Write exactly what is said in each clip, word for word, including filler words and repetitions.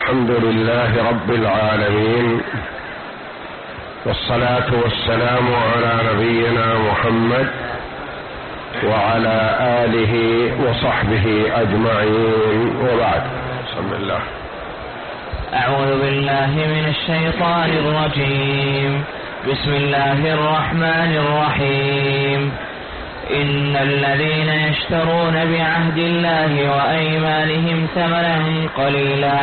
الحمد لله رب العالمين، والصلاة والسلام على نبينا محمد وعلى آله وصحبه أجمعين، وبعد. بسم الله. أعوذ بالله من الشيطان الرجيم. بسم الله الرحمن الرحيم. إن الذين يشترون بعهد الله وأيمانهم ثمنا قليلا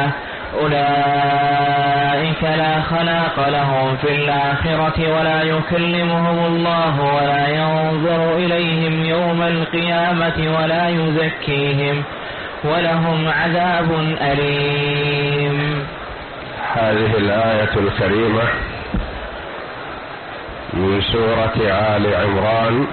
أولئك لا خلاق لهم في الآخرة ولا يكلمهم الله ولا ينظر إليهم يوم القيامة ولا يزكيهم ولهم عذاب أليم. هذه الآية الكريمة من سورة آل عمران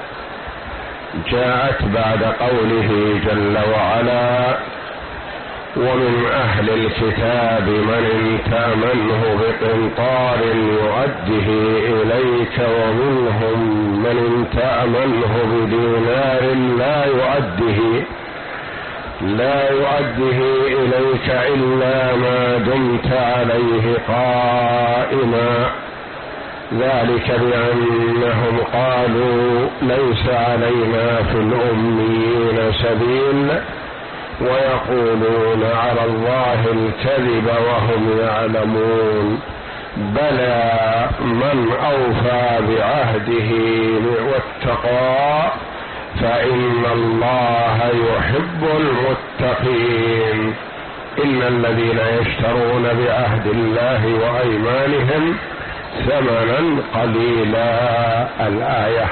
جاءت بعد قوله جل وعلا: ومن أهل الكتاب من إن تأمنه بقنطار يؤده إليك ومنهم من إن تأمنه بدينار لا يؤده لا يؤده إليك إلا ما دمت عليه قائما، ذلك بأنهم قالوا ليس علينا في الأميين سبيل ويقولون على الله الكذب وهم يعلمون. بلى من أوفى بعهده واتقى فإن الله يحب المتقين. إن الذين يشترون بعهد الله وأيمانهم ثمنا قليلا. الآية.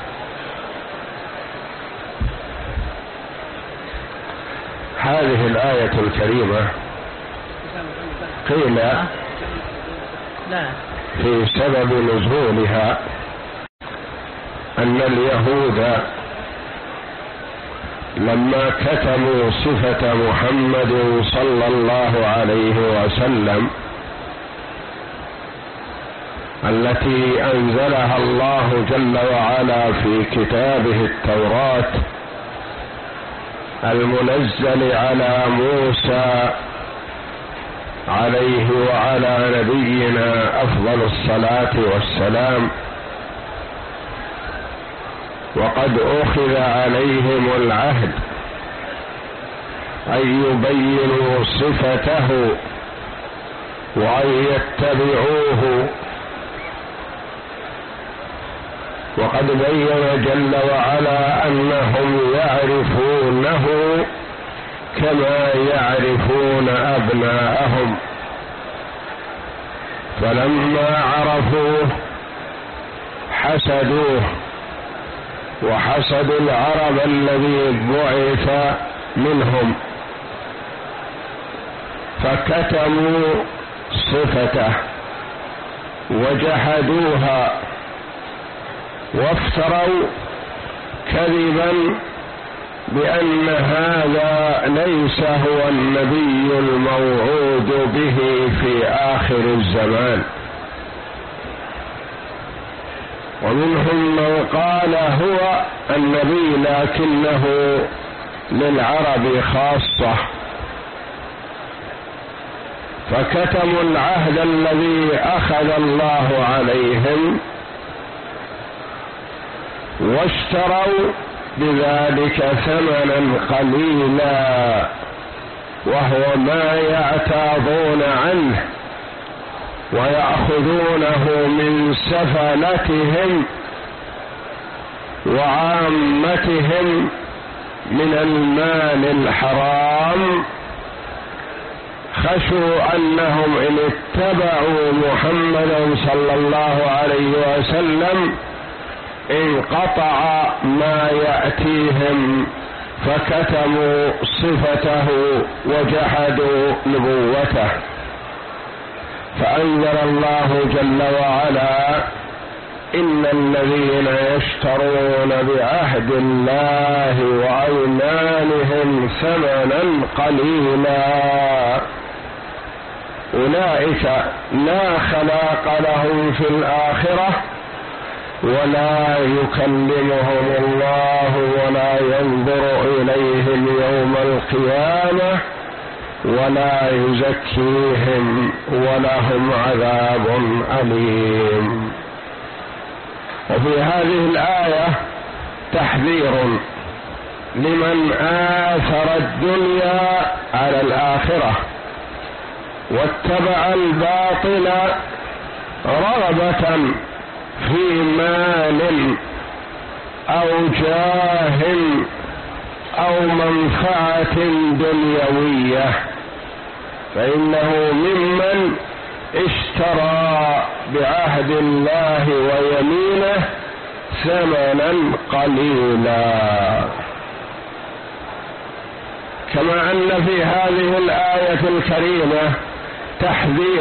هذه الآية الكريمة قيل في سبب نزولها أن اليهود لما كتموا صفة محمد صلى الله عليه وسلم التي أنزلها الله جل وعلا في كتابه التوراة المنزل على موسى عليه وعلى نبينا أفضل الصلاة والسلام، وقد أخذ عليهم العهد أن يبينوا صفته وأن يتبعوه، وقد بين جل وعلا أنهم يعرفونه كما يعرفون أبناءهم، فلما عرفوه حسدوه وحسدوا العرب الذي بعث منهم، فكتموا صفته وجحدوها وافتروا كذبا بأن هذا ليس هو النبي الموعود به في آخر الزمان. ومنهم من قال هو النبي لكنه للعرب خاصة، فكتموا العهد الذي أخذ الله عليهم واشتروا بذلك ثمنا قليلا، وهو ما يعتاضون عنه ويأخذونه من سفلتهم وعامتهم من المال الحرام، خشوا أنهم إن اتبعوا محمدا صلى الله عليه وسلم انقطع ما يأتيهم، فكتموا صفته وجحدوا نبوته. فأنزل الله جل وعلا: إن الذين يشترون بعهد الله وأيمانهم ثمنا قليلا أولئك لا خلاق لهم في الآخرة ولا يكلمهم الله ولا ينظر إليهم يوم القيامة ولا يزكيهم ولهم عذاب أليم. وفي هذه الآية تحذير لمن آثر الدنيا على الآخرة واتبع الباطل رغبة في مال أو جاه أو منفعة دنيوية، فإنه ممن اشترى بعهد الله ويمينه ثمنا قليلا. كما أن في هذه الآية الكريمة تحذير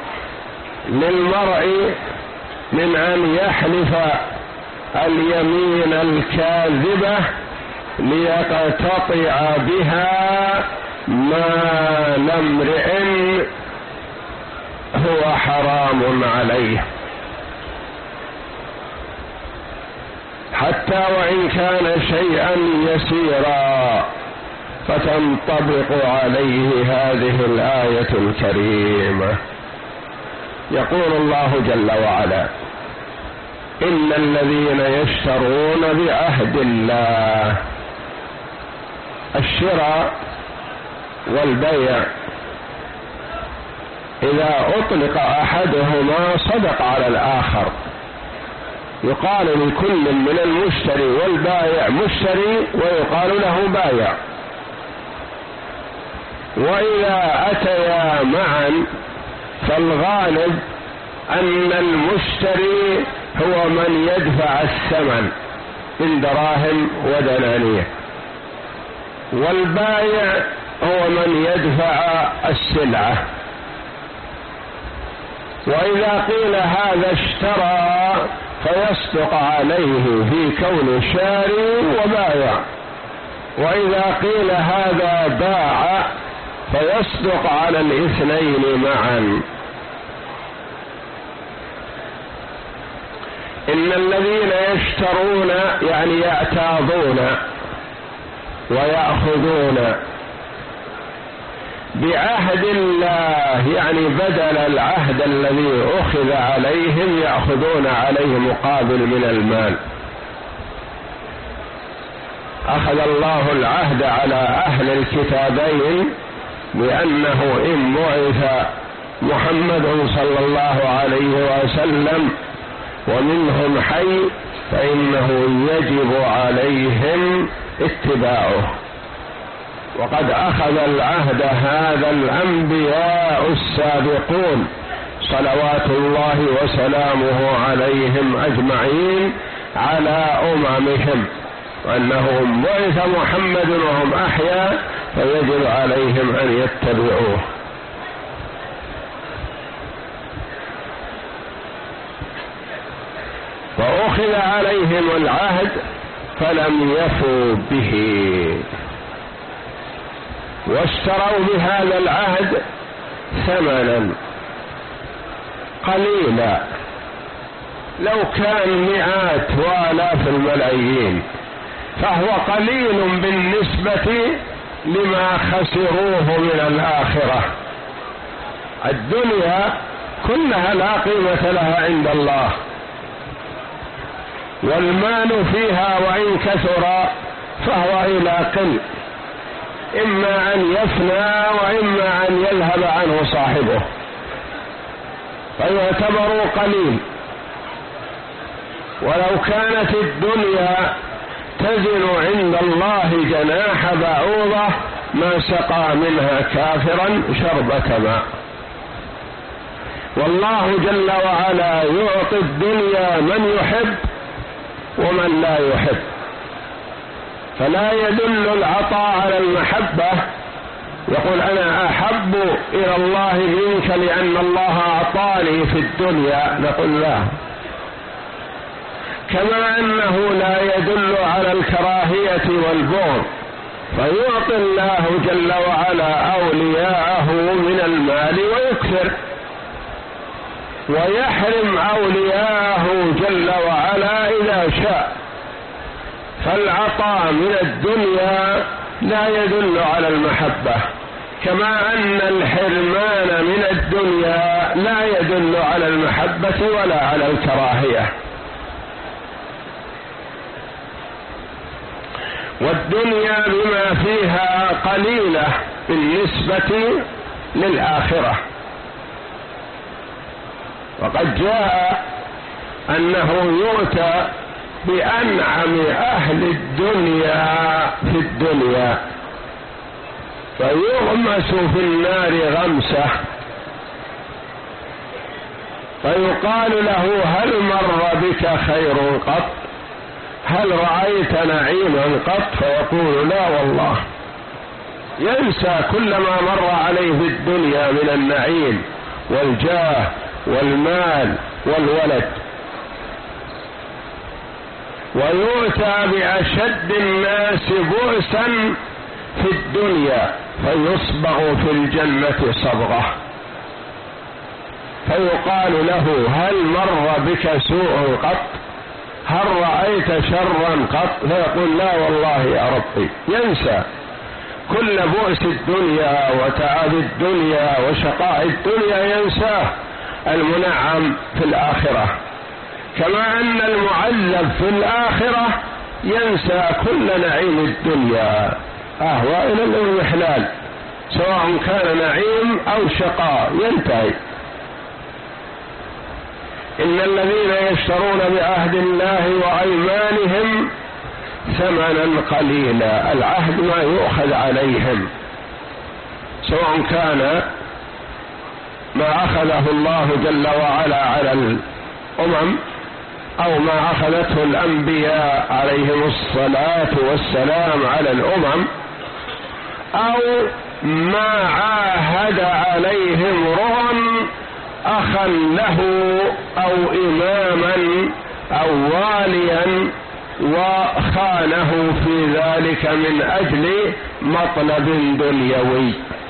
للمرء من أن يحلف اليمين الكاذبة ليقتطع بها مال امرئ هو حرام عليه، حتى وإن كان شيئا يسيرا، فتنطبق عليه هذه الآية الكريمة. يقول الله جل وعلا: إن الذين يشترون بعهد الله. الشراء والبيع إذا أطلق أحدهما صدق على الآخر، يقال لكل من المشتري والبائع مشتري ويقال له بايع. وإذا أتيا معا فالغالب أن المشتري هو من يدفع الثمن من دراهم ودنانير، والبائع هو من يدفع السلعة. وإذا قيل هذا اشترى فيصدق عليه في كون شاري وبائع، وإذا قيل هذا باع فيصدق على الاثنين معا. إن الذين يشترون يعني يعتاضون ويأخذون بعهد الله، يعني بدل العهد الذي أخذ عليهم يأخذون عليه مقابل من المال. أخذ الله العهد على أهل الكتابين بأنه إن بعث محمد صلى الله عليه وسلم ومنهم حي فإنه يجب عليهم اتباعه. وقد أخذ العهد هذا الأنبياء السابقون صلوات الله وسلامه عليهم أجمعين على أممهم، وأنهم بعث محمد وهم أحياء فيجب عليهم أن يتبعوه. وأخذ عليهم العهد فلم يفوا به، واشتروا بهذا العهد ثمنا قليلا، لو كان مئات وآلاف الملايين فهو قليل بالنسبة لما خسروه من الآخرة. الدنيا كلها لا قيمة لها عند الله، والمال فيها وإن كثر فهو إلى قل، إما أن يفنى وإما أن يذهب عنه صاحبه، فيعتبر قليل. ولو كانت الدنيا تزن عند الله جناح بعوضة ما سقى منها كافرا شربة ماء. والله جل وعلا يعطي الدنيا من يحب ومن لا يحب، فلا يدل العطاء على المحبة. يقول أنا أحب إلى الله منك لأن الله أعطاني في الدنيا، نقول لا. كما أنه لا يدل على الكراهية والبغض، فيعطي الله جل وعلا أولياءه من المال ويكثر، ويحرم أولياءه جل وعلا إذا شاء. فالعطاء من الدنيا لا يدل على المحبة، كما أن الحرمان من الدنيا لا يدل على المحبة ولا على الكراهية. والدنيا بما فيها قليلة بالنسبة للآخرة، وقد جاء أنه يؤتى بأنعم أهل الدنيا في الدنيا فيغمس في النار غمسة، فيقال له هل مر بك خير قط؟ هل رأيت نعيما قط؟ فيقول لا والله. ينسى كل ما مر عليه في الدنيا من النعيم والجاه والمال والولد. ويؤتى بأشد الناس بؤسا في الدنيا فيصبغ في الجنة صبغة، فيقال له هل مر بك سوء قط؟ هل رأيت شرا قط؟ فيقول لا والله يا ربي. ينسى كل بؤس الدنيا وتعب الدنيا وشقاء الدنيا، ينساه المنعم في الآخرة، كما أن المعذب في الآخرة ينسى كل نعيم الدنيا أهوى إلى الانحلال، سواء كان نعيم أو شقاء ينتهي. إن الذين يشترون بعهد الله وأيمانهم ثمنا قليلا، العهد ما يؤخذ عليهم، سواء كان ما أخذه الله جل وعلا على الأمم أو ما أخذته الأنبياء عليهم الصلاة والسلام على الأمم، أو ما عاهد عليهم رهن أخا له أو إماما أو واليا وخانه في ذلك من أجل مطلب دنيوي.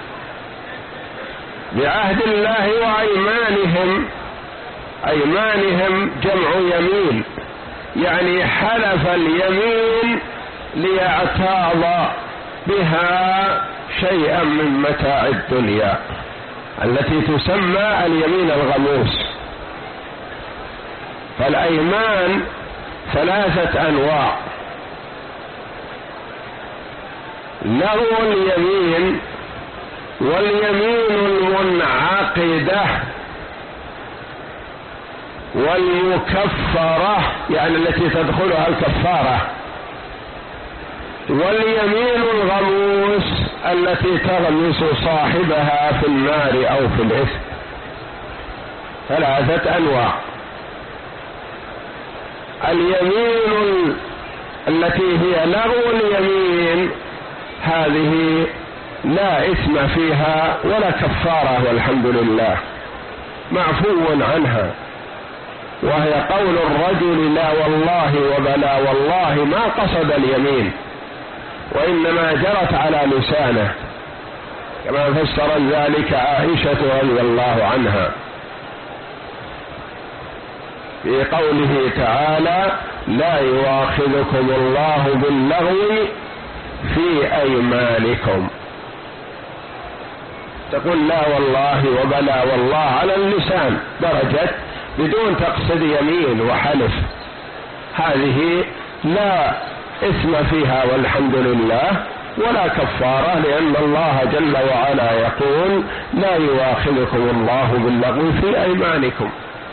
بعهد الله وأيمانهم، أيمانهم جمع يمين، يعني حلف اليمين ليعتاض بها شيئا من متاع الدنيا التي تسمى اليمين الغموس. فالأيمان ثلاثة أنواع: لغو اليمين، واليمين المنعقدة، والمكفرة يعني التي تدخلها الكفارة، واليمين الغموس التي تغمس صاحبها في النار أو في الإثم. ثلاثة أنواع: اليمين التي هي لغو اليمين هذه لا إثم فيها ولا كفارة والحمد لله، معفو عنها، وهي قول الرجل لا والله وبلا والله ما قصد اليمين وإنما جرت على لسانه، كما فسر ذلك عائشة رضي الله عنها في قوله تعالى: لا يؤاخذكم الله باللغو في أيمانكم. تقول لا والله وبلا والله على اللسان درجة بدون تقصد يمين وحلف، هذه لا إثم فيها والحمد لله ولا كفارة، لأن الله جل وعلا يقول: لا يؤاخذكم الله باللغو في أيمانكم.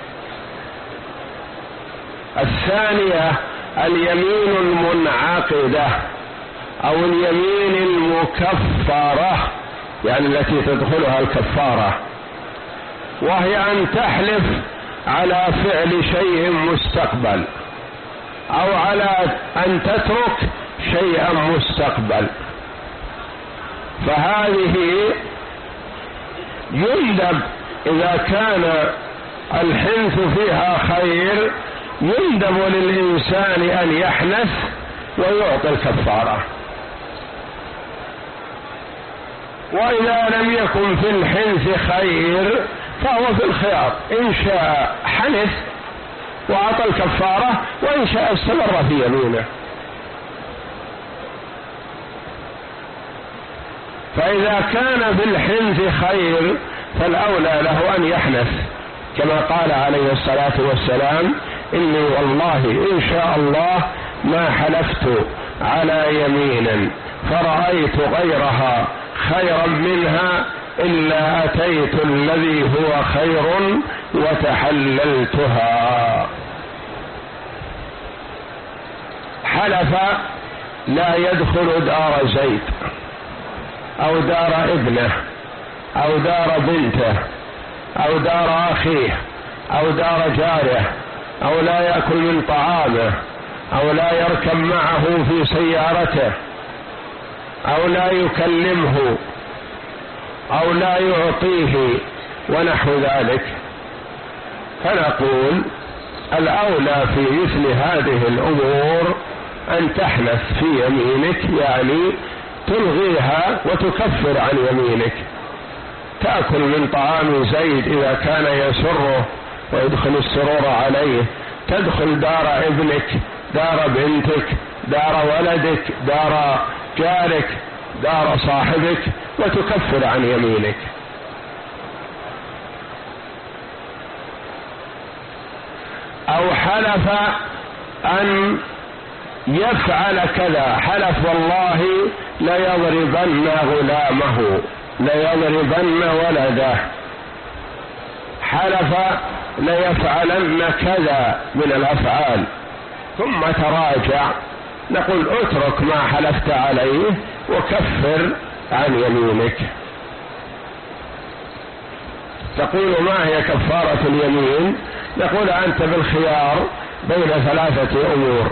الثانية اليمين المنعقدة أو اليمين المكفرة، يعني التي تدخلها الكفارة، وهي أن تحلف على فعل شيء مستقبل أو على أن تترك شيئا مستقبل، فهذه يندب إذا كان الحنث فيها خير، يندب للإنسان أن يحنث ويعطي الكفارة. وإذا لم يكن في الحنث خير فهو في الخيار، إن شاء حنث وأعطى الكفارة، وإن شاء استمر في يمينه. فإذا كان في الحنث خير فالأولى له أن يحنث، كما قال عليه الصلاة والسلام: إني والله إن شاء الله ما حلفت على يمين فرأيت غيرها خيرا منها إلا أتيت الذي هو خير وتحللتها. حلف لا يدخل دار زيد أو دار ابنه أو دار بنته أو دار أخيه أو دار جاره، أو لا يأكل من طعامه، أو لا يركب معه في سيارته، أو لا يكلمه، أو لا يعطيه ونحو ذلك. فنقول الأولى في مثل هذه الأمور أن تحنث في يمينك، يعني تلغيها وتكفر عن يمينك. تأكل من طعام زيد إذا كان يسره ويدخل السرور عليه، تدخل دار ابنك، دار بنتك، دار ولدك، دار جارك، دار صاحبك، وتكفر عن يمينك. أو حلف أن يفعل كذا، حلف والله ليضربن غلامه، ليضربن ولده، حلف ليفعلن كذا من الأفعال، ثم تراجع، نقول اترك ما حلفت عليه وكفر عن يمينك. تقول ما هي كفارة اليمين؟ نقول أنت بالخيار بين ثلاثة أمور: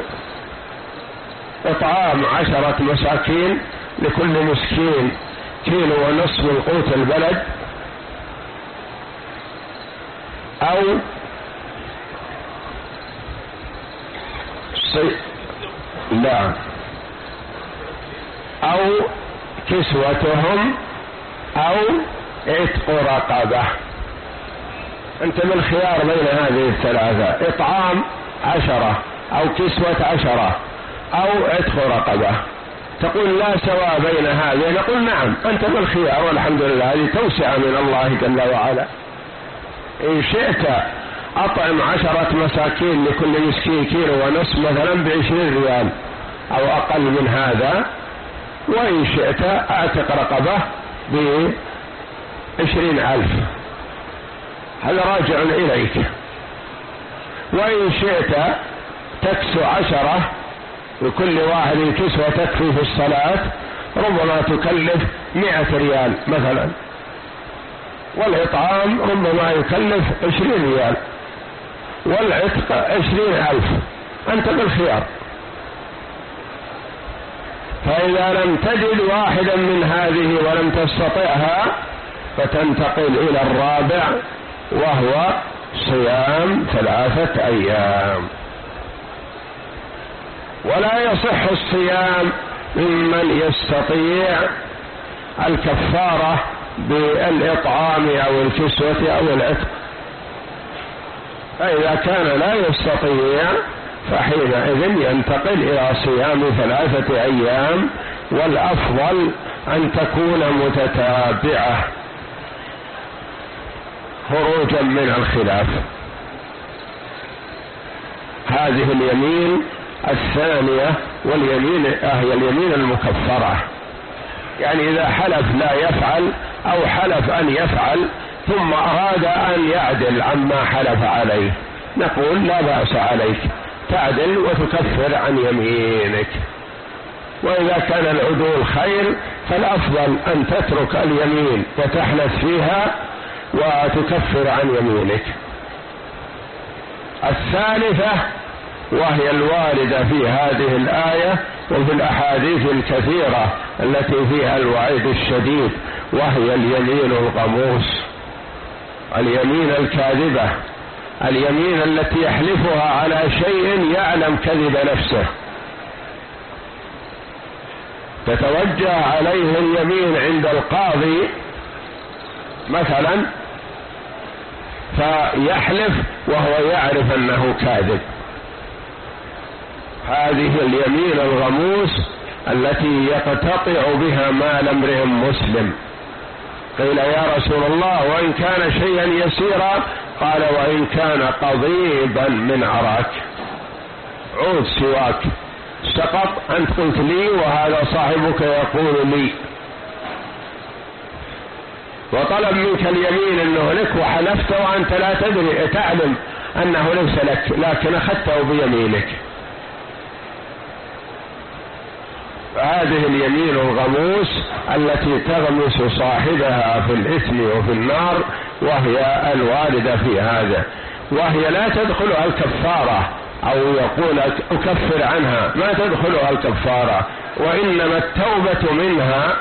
إطعام عشرة مساكين لكل مسكين كيلو ونصف من قوت البلد، أو صي... لا أو كسوتهم أو عتق رقبة. أنت من خيار بين هذه الثلاثة: إطعام عشرة أو كسوة عشرة أو عتق رقبة. تقول لا سواء بين هذه، نقول نعم أنت من خيار، والحمد لله، هذه توسعة من الله جل وعلا. إن شئت أطعم عشرة مساكين لكل مسكين كيلو ونصف مثلا بعشرين ريال أو أقل من هذا، وإن شئت أعتق رقبة بعشرين ألف، هذا راجع إليك. وإن شئت تكسو عشرة وكل واحد كسوة تكفي في الصلاة، ربما تكلف مئة ريال مثلا، والإطعام ربما يكلف عشرين ريال، والعتق عشرين ألف. أنت بالخيار. فإذا لم تجد واحدا من هذه ولم تستطعها فتنتقل إلى الرابع، وهو صيام ثلاثة أيام. ولا يصح الصيام ممن يستطيع الكفارة بالإطعام أو الكسوة أو العتق. فإذا كان لا يستطيع فحينئذ ينتقل إلى صيام ثلاثة أيام، والأفضل أن تكون متتابعة خروجا من الخلاف. هذه اليمين الثانية، واليمين هي اليمين المكفرة، يعني إذا حلف لا يفعل أو حلف أن يفعل ثم أراد أن يعدل عما حلف عليه، نقول لا بأس عليك، تعدل وتكفر عن يمينك. وإذا كان العدول خير فالأفضل أن تترك اليمين وتحلف فيها وتكفر عن يمينك. الثالثة وهي الواردة في هذه الآية وفي الأحاديث الكثيرة التي فيها الوعيد الشديد، وهي اليمين الغموس، اليمين الكاذبة، اليمين التي يحلفها على شيء يعلم كذب نفسه، تتوجه عليه اليمين عند القاضي مثلا فيحلف وهو يعرف أنه كاذب. هذه اليمين الغموس التي يقتطع بها مال امرئ مسلم. قيل يا رسول الله وإن كان شيئا يسيرا؟ قال وإن كان قضيبا من عراك، عود سواك سقط، أنت قلت لي وهذا صاحبك يقول لي، وطلب منك اليمين أنه لك وحلفت وأنت لا تدري تعلم أنه ليس لك، لكن أخذته بيمينك. هذه اليمين الغموس التي تغمس صاحبها في الإثم وفي النار، وهي الواردة في هذا، وهي لا تدخلها الكفارة، أو يقول أكفر عنها، ما تدخلها الكفارة، وإنما التوبة منها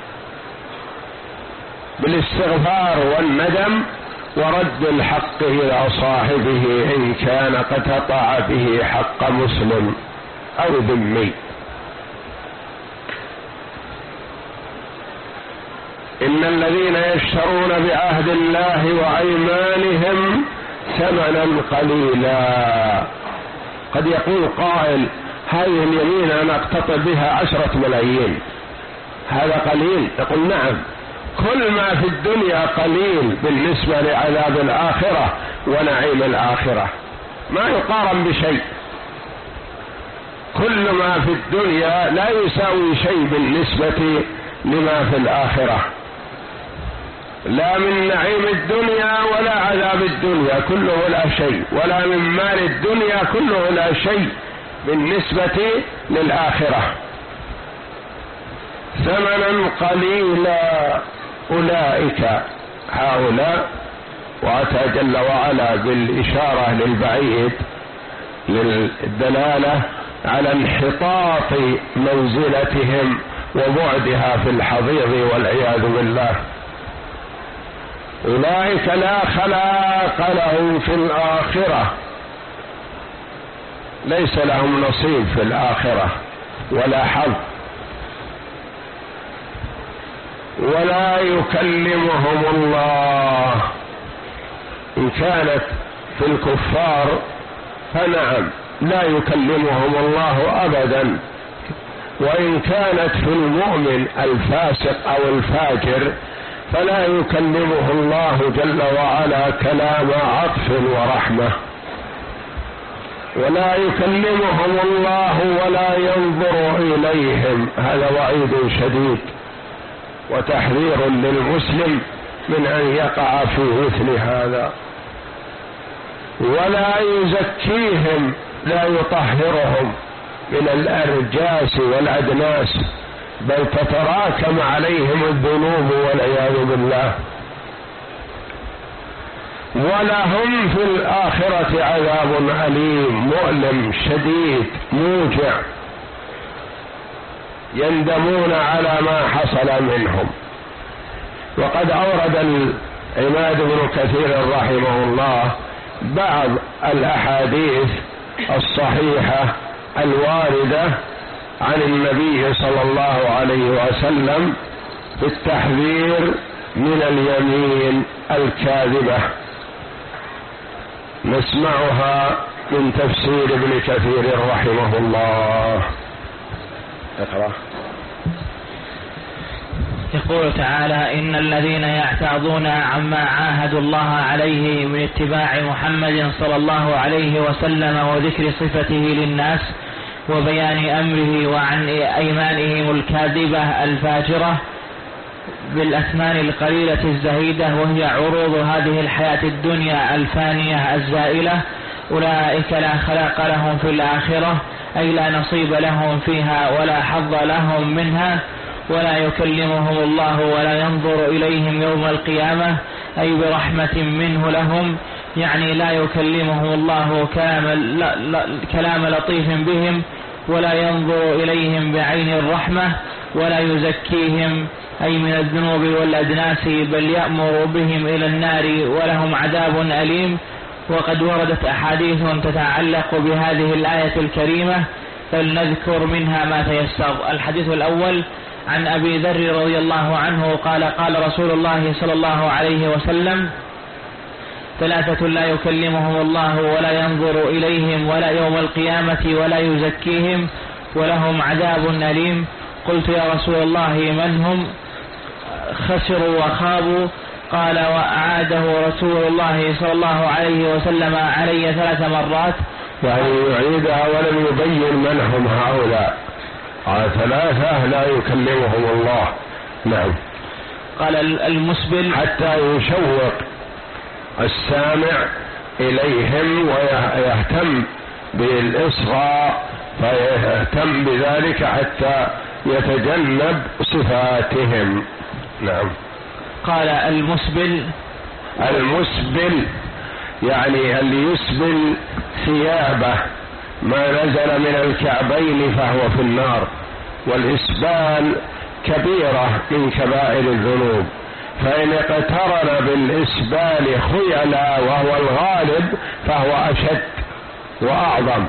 بالاستغفار والندم ورد الحق إلى صاحبه إن كان قد قطع به حق مسلم أو ذمي. إن الذين يشترون بعهد الله وأيمانهم ثمنا قليلا. قد يقول قائل هذه اليمين أنا أقتطع بها عشرة ملايين، هذا قليل؟ يقول نعم، كل ما في الدنيا قليل بالنسبة لعذاب الآخرة ونعيم الآخرة، ما يقارن بشيء. كل ما في الدنيا لا يساوي شيء بالنسبة لما في الآخرة، لا من نعيم الدنيا ولا عذاب الدنيا كله لا شيء، ولا من مال الدنيا كله لا شيء بالنسبة للآخرة. ثمنا قليلا أولئك هؤلاء، وأتى جل وعلا بالإشارة للبعيد للدلالة على انحطاط منزلتهم وبعدها في الحضيض والعياذ بالله. أولئك لا خلاق لهم في الآخرة، ليس لهم نصيب في الآخرة ولا حظ، ولا يكلمهم الله. إن كانت في الكفار فنعم لا يكلمهم الله أبدا، وإن كانت في المؤمن الفاسق أو الفاجر فلا يكلمه الله جل وعلا كلام عطف ورحمة، ولا يكلمهم الله ولا ينظر إليهم. هذا وعيد شديد وتحذير للمسلم من أن يقع في مثل هذا. ولا يزكيهم، لا يطهرهم من الأرجاس والأدناس، بل تتراكم عليهم الذنوب والعياذ بالله. ولهم في الآخرة عذاب أليم مؤلم شديد موجع، يندمون على ما حصل منهم. وقد أورد العماد بن كثير رحمه الله بعض الأحاديث الصحيحة الواردة عن النبي صلى الله عليه وسلم في التحذير من اليمين الكاذبة، نسمعها من تفسير ابن كثير رحمه الله. اقرأ. يقول تعالى: إن الذين يعتاضون عما عاهدوا الله عليه من اتباع محمد صلى الله عليه وسلم وذكر صفته للناس وبيان أمره وعن أيمانهم الكاذبة الفاجرة بالأثمان القليلة الزهيدة، وهي عروض هذه الحياة الدنيا الفانية الزائلة، أولئك لا خلاق لهم في الآخرة، أي لا نصيب لهم فيها ولا حظ لهم منها، ولا يكلمهم الله ولا ينظر إليهم يوم القيامة، أي برحمة منه لهم، يعني لا يكلمهم الله كلام, لا لا كلام لطيف بهم، ولا ينظر إليهم بعين الرحمة، ولا يزكيهم أي من الذنوب والأدناس، بل يأمر بهم إلى النار ولهم عذاب أليم. وقد وردت أحاديث تتعلق بهذه الآية الكريمة، فلنذكر منها ما تيسر. الحديث الأول عن أبي ذر رضي الله عنه قال: قال رسول الله صلى الله عليه وسلم: ثلاثة لا يكلمهم الله ولا ينظر إليهم ولا يوم القيامة ولا يزكيهم ولهم عذاب أليم: قلت يا رسول الله من هم؟ خسروا وخابوا. قال وأعاده رسول الله صلى الله عليه وسلم علي ثلاث مرات، يعني يعيدها ولم يبين من هم هؤلاء. قال ثلاثة لا يكلمهم الله. نعم. قال المسبل حتى يشوق السامع إليهم ويهتم بالإصغاء، فيهتم بذلك حتى يتجنب صفاتهم. نعم. قال المسبل المسبل يعني اللي يسبل ثيابه ما نزل من الكعبين فهو في النار، والإسبال كبيرة من كبائر الذنوب، فإن اقترن بالإسبال خيلا وهو الغالب فهو أشد وأعظم.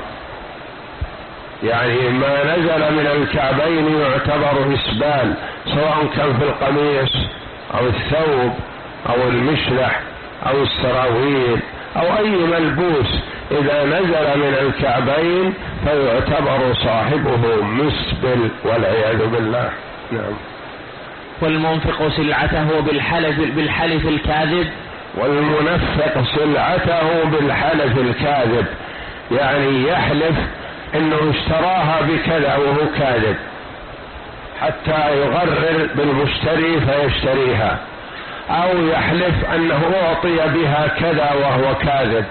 يعني ما نزل من الكعبين يعتبر إسبال، سواء كان في القميص أو الثوب أو المشلح أو السراويل أو أي ملبوس، إذا نزل من الكعبين فيعتبر صاحبه مسبل والعياذ بالله. نعم. والمنفق سلعته بالحلف بالحلف الكاذب والمنفق سلعته بالحلف الكاذب، يعني يحلف انه اشتراها بكذا وهو كاذب حتى يغرر بالمشتري فيشتريها، او يحلف انه اعطي بها كذا وهو كاذب،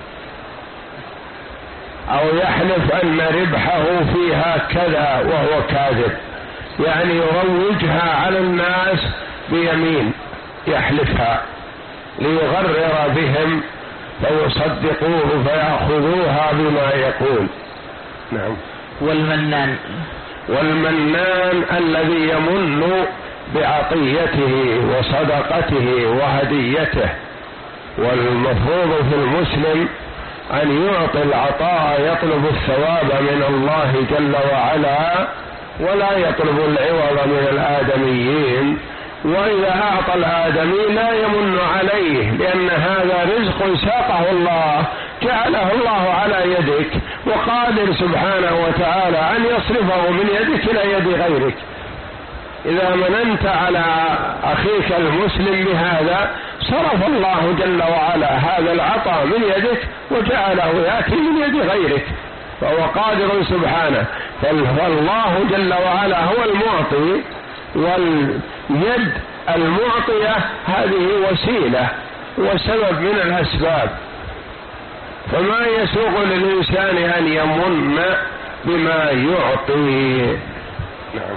او يحلف ان ربحه فيها كذا وهو كاذب، يعني يروجها على الناس بيمين يحلفها ليغرر بهم فيصدقوه فيأخذوها بما يقول. نعم. والمنان والمنان الذي يمن بعطيته وصدقته وهديته. والمفروض في المسلم أن يعطي العطاء يطلب الثواب من الله جل وعلا ولا يطلب العوض من الآدميين، وإذا أعطى الآدمي لا يمن عليه، لأن هذا رزق ساقه الله جعله الله على يدك، وقادر سبحانه وتعالى أن يصرفه من يدك إلى يد غيرك. إذا مننت على أخيك المسلم بهذا صرف الله جل وعلا هذا العطاء من يدك وجعله يأتي من يد غيرك، فهو قادر سبحانه. فالله جل وعلا هو المعطي، واليد المعطية هذه وسيلة وسبب من الأسباب، فما يسوغ للإنسان أن يمن بما يعطي. نعم.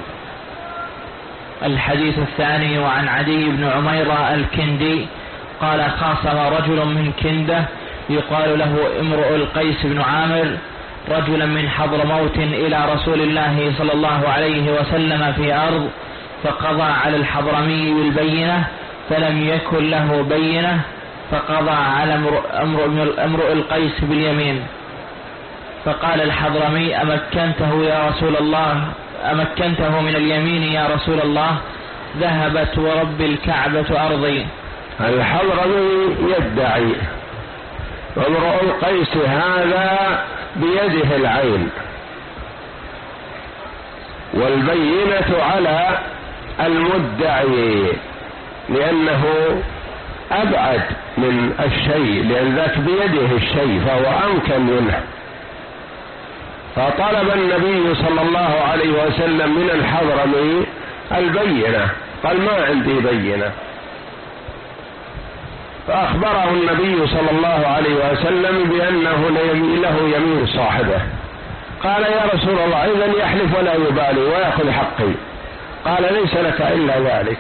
الحديث الثاني. وعن عدي بن عميرة الكندي قال خاصم رجل من كندة يقال له امرؤ القيس بن عامر رجلا من حضرموت إلى رسول الله صلى الله عليه وسلم في أرض، فقضى على الحضرمي بالبينة فلم يكن له بينة، فقضى على امرؤ القيس باليمين. فقال الحضرمي أمكنته يا رسول الله أمكنته من اليمين يا رسول الله؟ ذهبت ورب الكعبة أرضي. الحضرمي يدعي، وامرؤ القيس هذا بيده العين، والبينة على المدعي لأنه أبعد من الشيء، لأن ذاك بيده الشيء فهو أمكن منه. فطلب النبي صلى الله عليه وسلم من الحضرمي البينة، قال ما عندي بينة. فأخبره النبي صلى الله عليه وسلم بأنه له يمين صاحبه. قال يا رسول الله إذن يحلف ولا يبالي ويأخذ حقي. قال ليس لك إلا ذلك.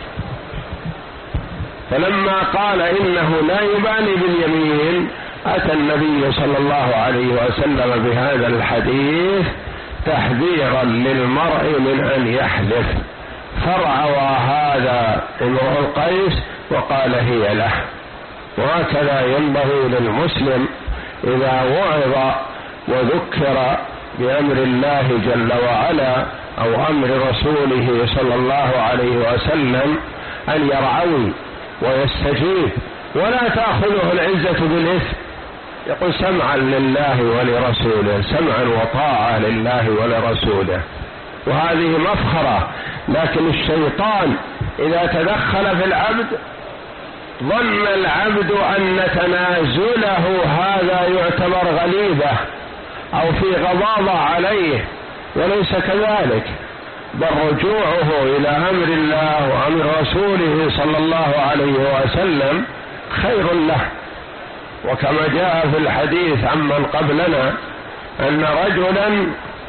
فلما قال إنه لا يبالي باليمين أتى النبي صلى الله عليه وسلم بهذا الحديث تحذيرا للمرء من أن يحلف، فرعوى هذا امرؤ القيس وقال هي له. وهكذا ينبغي للمسلم إذا وعظ وذكر بأمر الله جل وعلا أو أمر رسوله صلى الله عليه وسلم أن يرعوي ويستجيب، ولا تأخذه العزة بالإثم، يقول سمعا لله ولرسوله، سمعا وطاعة لله ولرسوله. وهذه مفخرة، لكن الشيطان إذا تدخل في العبد ظن العبد أن تنازله هذا يعتبر غليظة أو في غضاضة عليه، وليس كذلك، بل رجوعه إلى أمر الله وأمر رسوله صلى الله عليه وسلم خير له. وكما جاء في الحديث عمن قبلنا أن رجلا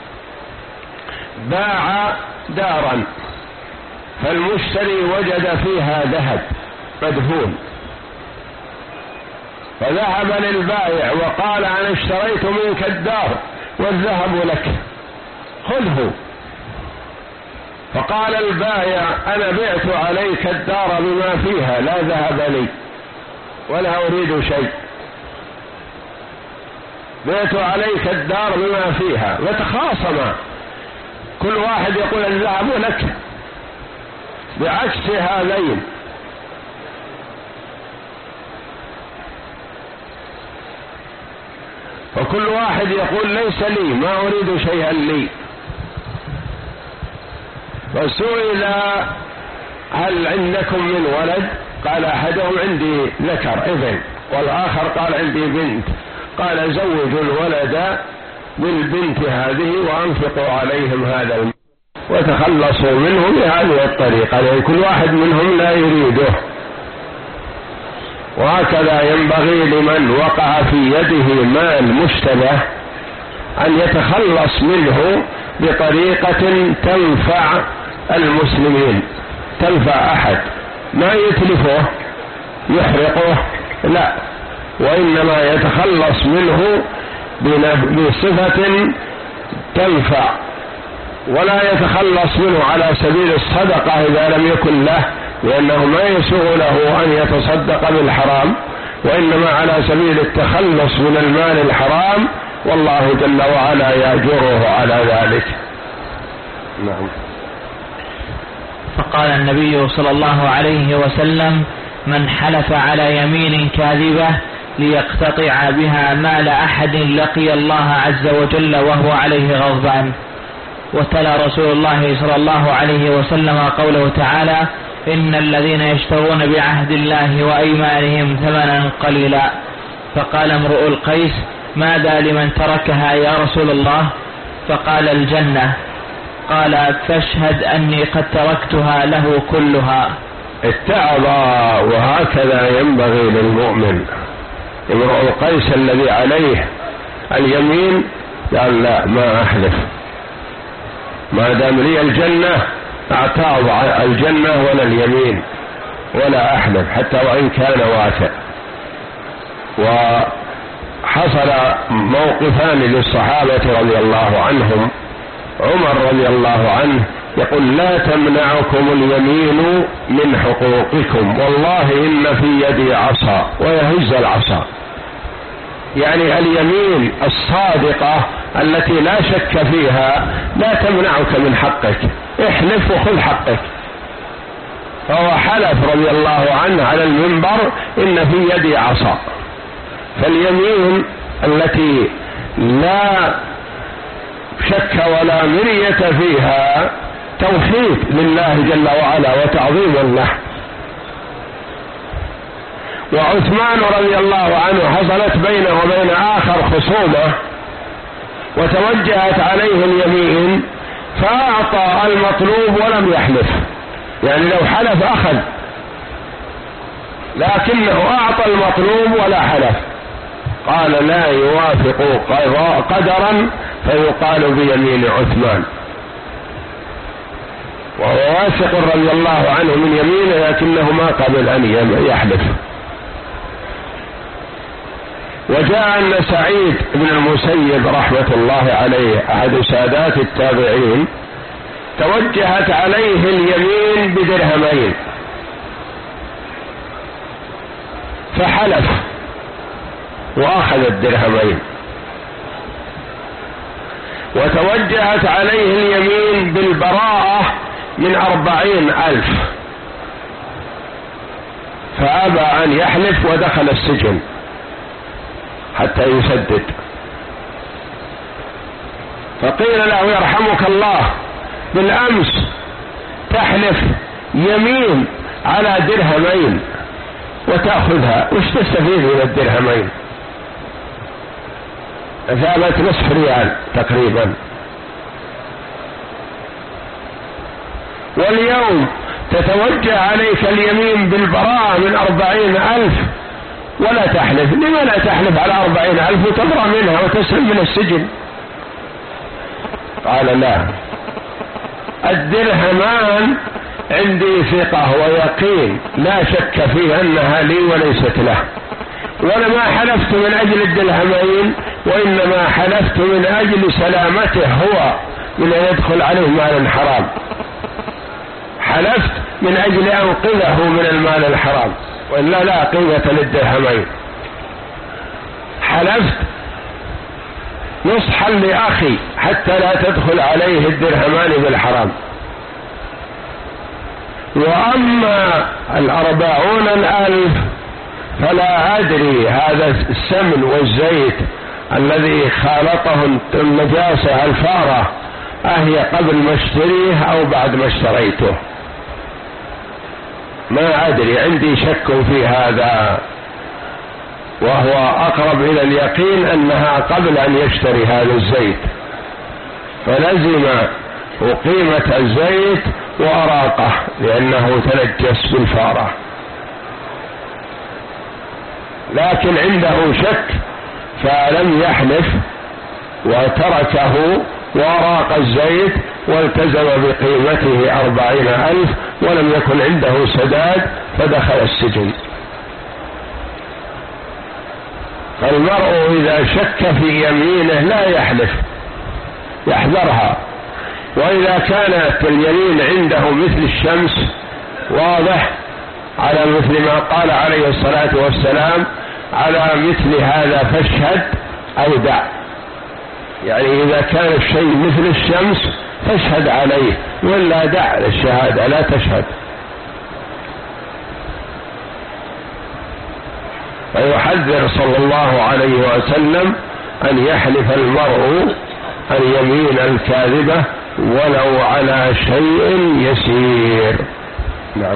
باع دارا فالمشتري وجد فيها ذهب مدفون، فذهب للبائع وقال أنا اشتريت منك الدار والذهب لك خذه. فقال البائع أنا بعت عليك الدار بما فيها لا ذهب لي ولا أريد شيء، بعت عليك الدار بما فيها، وتخاصما كل واحد يقول الذهب لك بعكس هذين. فكل واحد يقول ليس لي، ما أريد شيئا لي. فسئل هل عندكم من ولد؟ قال أحدهم عندي ذكر ابن، والآخر قال عندي بنت. قال زوجوا الولد بالبنت هذه وأنفقوا عليهم هذا المال وتخلصوا منه بهذه الطريقة، لأن كل واحد منهم لا يريده. وهكذا ينبغي لمن وقع في يده مال مشتبه أن يتخلص منه بطريقة تنفع المسلمين، تنفع أحد، ما يتلفه يحرقه، لا، وإنما يتخلص منه بصفة تنفع، ولا يتخلص منه على سبيل الصدقة إذا لم يكن له، لأنه ما يسوغ له أن يتصدق بالحرام، وإنما على سبيل التخلص من المال الحرام، والله جل وعلا يأجره على ذلك. نعم. فقال النبي صلى الله عليه وسلم من حلف على يمين كاذبة ليقتطع بها مال أحد لقي الله عز وجل وهو عليه غضبان. وتلا رسول الله صلى الله عليه وسلم قوله تعالى إن الذين يشترون بعهد الله وأيمانهم ثمنا قليلا. فقال امرؤ القيس ماذا لمن تركها يا رسول الله؟ فقال الجنة. قال فاشهد أني قد تركتها له كلها. اتعظ، وهكذا ينبغي للمؤمن. امرؤ القيس الذي عليه اليمين قال لا، ما أحلف ما دام لي الجنة، اعتاض الجنة ولا اليمين ولا أحلف حتى وإن كان واسع. وحصل موقفان للصحابة رضي الله عنهم. عمر رضي الله عنه يقول لا تمنعكم اليمين من حقوقكم، والله إن في يدي عصا، ويهز العصا، يعني اليمين الصادقة التي لا شك فيها لا تمنعك من حقك، احلف وخذ حقك. فهو حلف رضي الله عنه على المنبر إن في يدي عصا. فاليمين التي لا شك ولا مرية فيها توحيد لله جل وعلا وتعظيم له. وعثمان رضي الله عنه حصلت بينه وبين آخر خصومة، وتوجهت عليه اليمين فأعطى المطلوب ولم يحلف، يعني لو حلف أخذ، لكنه أعطى المطلوب ولا حلف. قال لا يوافق قدرا فيقال بيمين عثمان، وهو واثق رضي الله عنه من يمينه، لكنه ما قبل أن يحلف. وجاء أن سعيد بن المسيب رحمة الله عليه أحد سادات التابعين توجهت عليه اليمين بدرهمين فحلف وأخذ الدرهمين. وتوجهت عليه اليمين بالبراءة من أربعين ألف فأبى أن يحلف ودخل السجن حتى يسدد. فقيل له يرحمك الله بالأمس تحلف يمين على درهمين وتأخذها، وش تستفيد من الدرهمين؟ ثابت نصف ريال تقريبا. واليوم تتوجه عليك اليمين بالبراءة من أربعين ألف ولا تحلف. لما لا تحلف على أربعين ألف وتبرأ منها وتسلم من السجن؟ قال لا، الدرهمان عندي ثقة ويقين لا شك فيه أنها لي وليست له، وأنا ما حلفت من أجل الدرهمين، وإنما حلفت من أجل سلامته هو من أن يدخل عليه مال حرام، حلفت من أجل أنقذه من المال الحرام، وإلا لا قيمة للدرهمين. حلفت نصحا لأخي حتى لا تدخل عليه الدرهمان بالحرام. وأما الأربعون الألف فلا أدري هذا السمن والزيت الذي خالطه النجاسة الفارة أهي قبل ما اشتريه أو بعد ما اشتريته، ما أدري، عندي شك في هذا، وهو أقرب إلى اليقين أنها قبل أن يشتري هذا الزيت، فلزم قيمة الزيت وأراقه لأنه تنجس بالفارة. لكن عنده شك فلم يحلف وتركه وأراق الزيت والتزم بقيمته أربعين ألف ولم يكن عنده سداد فدخل السجن. فالمرء إذا شك في يمينه لا يحلف، يحذرها. وإذا كانت اليمين عنده مثل الشمس واضح على مثل ما قال عليه الصلاة والسلام على مثل هذا فاشهد أو دع، يعني إذا كان الشيء مثل الشمس فاشهد عليه ولا دع للشهادة لا تشهد. ويحذر صلى الله عليه وسلم أن يحلف المرء اليمين الكاذبة ولو على شيء يسير. نعم.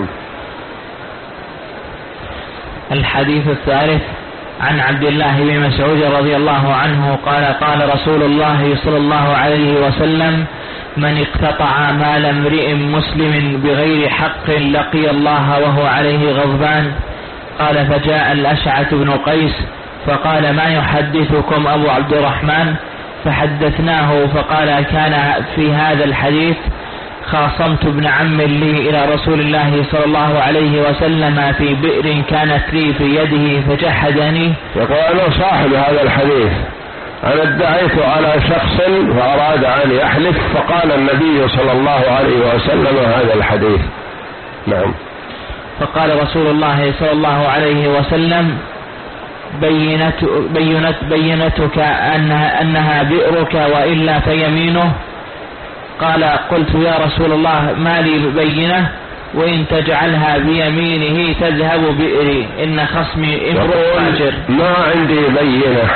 الحديث الثالث عن عبد الله بن مسعود رضي الله عنه قال قال رسول الله صلى الله عليه وسلم: من اقتطع مال امرئ مسلم بغير حق لقي الله وهو عليه غضبان. قال: فجاء الأشعث بن قيس فقال: ما يحدثكم أبو عبد الرحمن؟ فحدثناه فقال: كان في هذا الحديث خاصمت ابن عم لي إلى رسول الله صلى الله عليه وسلم في بئر كانت لي في يده فجحدني. يقول: أنا صاحب هذا الحديث، أنا ادعيت على شخص فأراد أن يحلف فقال النبي صلى الله عليه وسلم هذا الحديث. نعم. فقال رسول الله صلى الله عليه وسلم: بينت بينت بينتك أنها, أنها بئرك وإلا فيمينه. قال: قلت يا رسول الله ما لي بينة وإن تجعلها بيمينه تذهب بئري إن خصمي امرؤ فاجر. ما عندي بينة،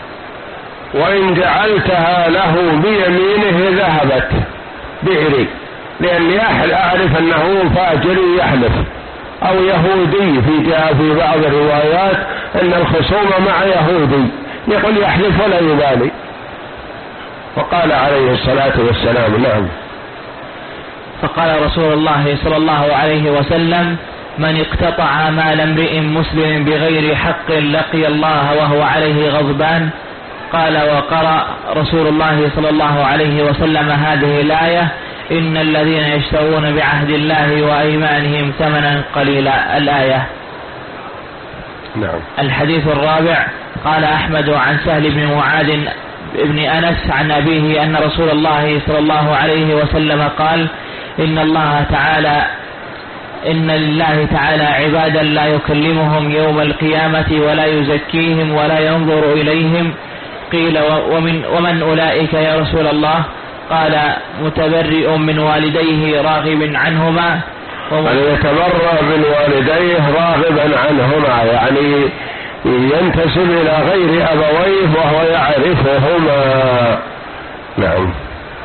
وإن جعلتها له بيمينه ذهبت بئري، لأني أعرف أنه فاجر يحلف أو يهودي. في جاء في بعض الروايات أن الخصومة مع يهودي يقول يحلف ولا يبالي. وقال عليه الصلاة والسلام: نعم. فقال رسول الله صلى الله عليه وسلم: من اقتطع مال امرئ مسلم بغير حق لقي الله وهو عليه غضبان. قال: وقرأ رسول الله صلى الله عليه وسلم هذه الآية: إن الذين يشترون بعهد الله وأيمانهم ثمنا قليلا. الآية. نعم. الحديث الرابع قال أحمد عن سهل بن معاذ ابن أنس عن أبيه أن رسول الله صلى الله عليه وسلم قال: إن الله تعالى إن لله تعالى عبادا لا يكلمهم يوم القيامة ولا يزكيهم ولا ينظر إليهم. قيل: ومن, ومن أولئك يا رسول الله؟ قال: متبرئ من والديه راغب عنهما. يعني يتبرأ من والديه راغبا عنهما، يعني ينتسب إلى غير أبويه وهو يعرفهما. نعم.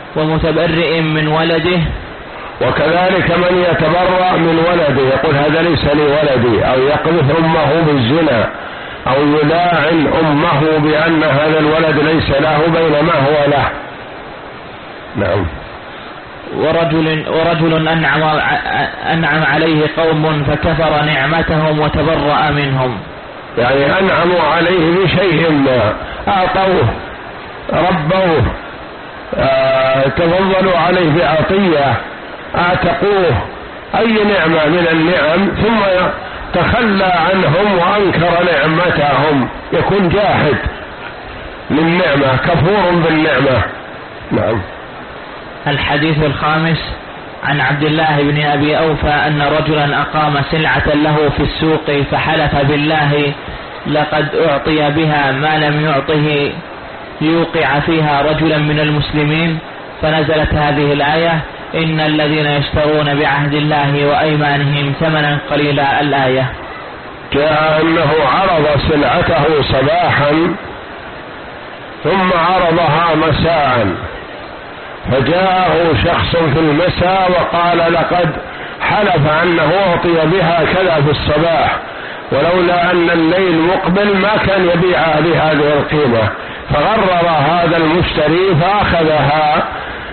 ومتبرئ من ولده. وكذلك من يتبرأ من ولده يقول هذا ليس لي ولدي، أو يقذف أمه بالزنا، أو يلاعن أمه بأن هذا الولد ليس له بينما هو له. نعم. ورجل, ورجل أنعم, أنعم عليه قوم فكفر نعمتهم وتبرأ منهم، يعني أنعموا عليه بشيء ما، أعطوه، ربوه، آه، تفضلوا عليه بعطية، أعتقوه، أي نعمة من النعم، ثم تخلى عنهم وأنكر نعمتهم، يكون جاحد للنعمة، كفور بالنعمة. نعم. الحديث الخامس عن عبد الله بن أبي أوفى أن رجلا أقام سلعة له في السوق فحلف بالله لقد أعطي بها ما لم يعطه ليوقع فيها رجلا من المسلمين، فنزلت هذه الآية إن الذين يشترون بعهد الله وأيمانهم ثمنا قليلا. الآية. جاء أنه عرض سلعته صباحا ثم عرضها مساء، فجاءه شخص في المساء وقال لقد حلف أنه أعطي بها كذا في الصباح، ولولا أن الليل مقبل ما كان يبيعها بهذه القيمة، فغرر هذا المشتري فأخذها.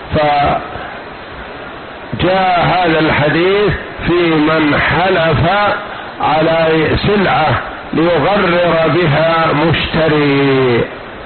فجاء هذا الحديث في من حلف على سلعة ليغرر بها مشتري.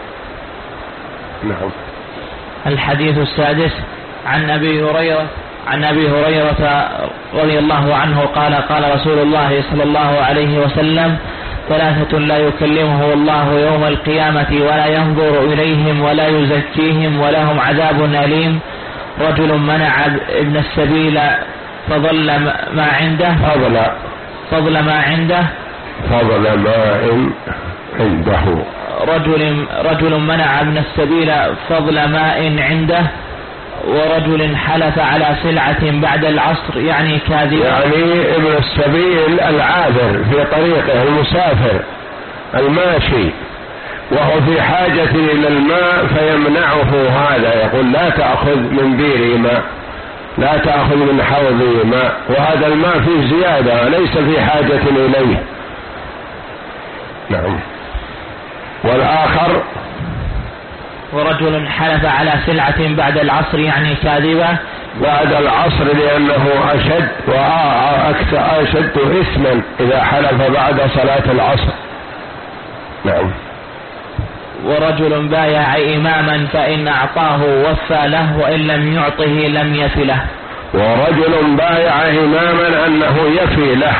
نعم. الحديث السادس عن أبي هريرة عن أبي هريرة رضي الله عنه قال قال رسول الله صلى الله عليه وسلم ثلاثة لا يكلمه الله يوم القيامة ولا ينظر إليهم ولا يزكيهم ولهم عذاب أليم: رجل منع ابن السبيل فضل ما عنده فضل فضل ما عنده فضل ماء عنده رجل رجل منع ابن السبيل فضل ماء عنده، ورجل حلف على سلعة بعد العصر يعني كاذبا. يعني ابن السبيل العابر في طريقه، المسافر الماشي، وهو في حاجة إلى الماء فيمنعه هذا، يقول لا تأخذ من بيري ماء، لا تأخذ من حوضي ماء، وهذا الماء فيه زيادة ليس في حاجة إليه. نعم. والآخر ورجل حلف على سلعة بعد العصر يعني كاذبة. بعد العصر لأنه أشد وأكثر أشد إثما إذا حلف بعد صلاة العصر. نعم. ورجل بايع إماما فإن أعطاه وفى له وإن لم يعطه لم يف له. ورجل بايع إماما أنه يفي له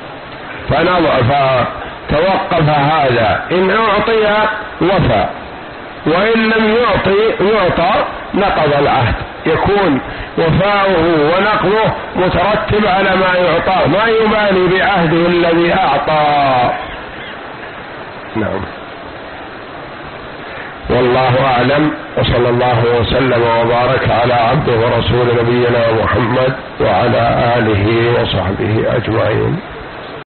فتوقف هذا، إن أعطي وفى، وإن لم يعطي يعطى نقض العهد، يكون وفاؤه ونقضه مترتب على ما يعطاه، ما يبالي بعهده الذي أعطى. نعم. والله أعلم، وصلى الله وسلم وبارك على عبده ورسول نبينا محمد وعلى آله وصحبه أجمعين.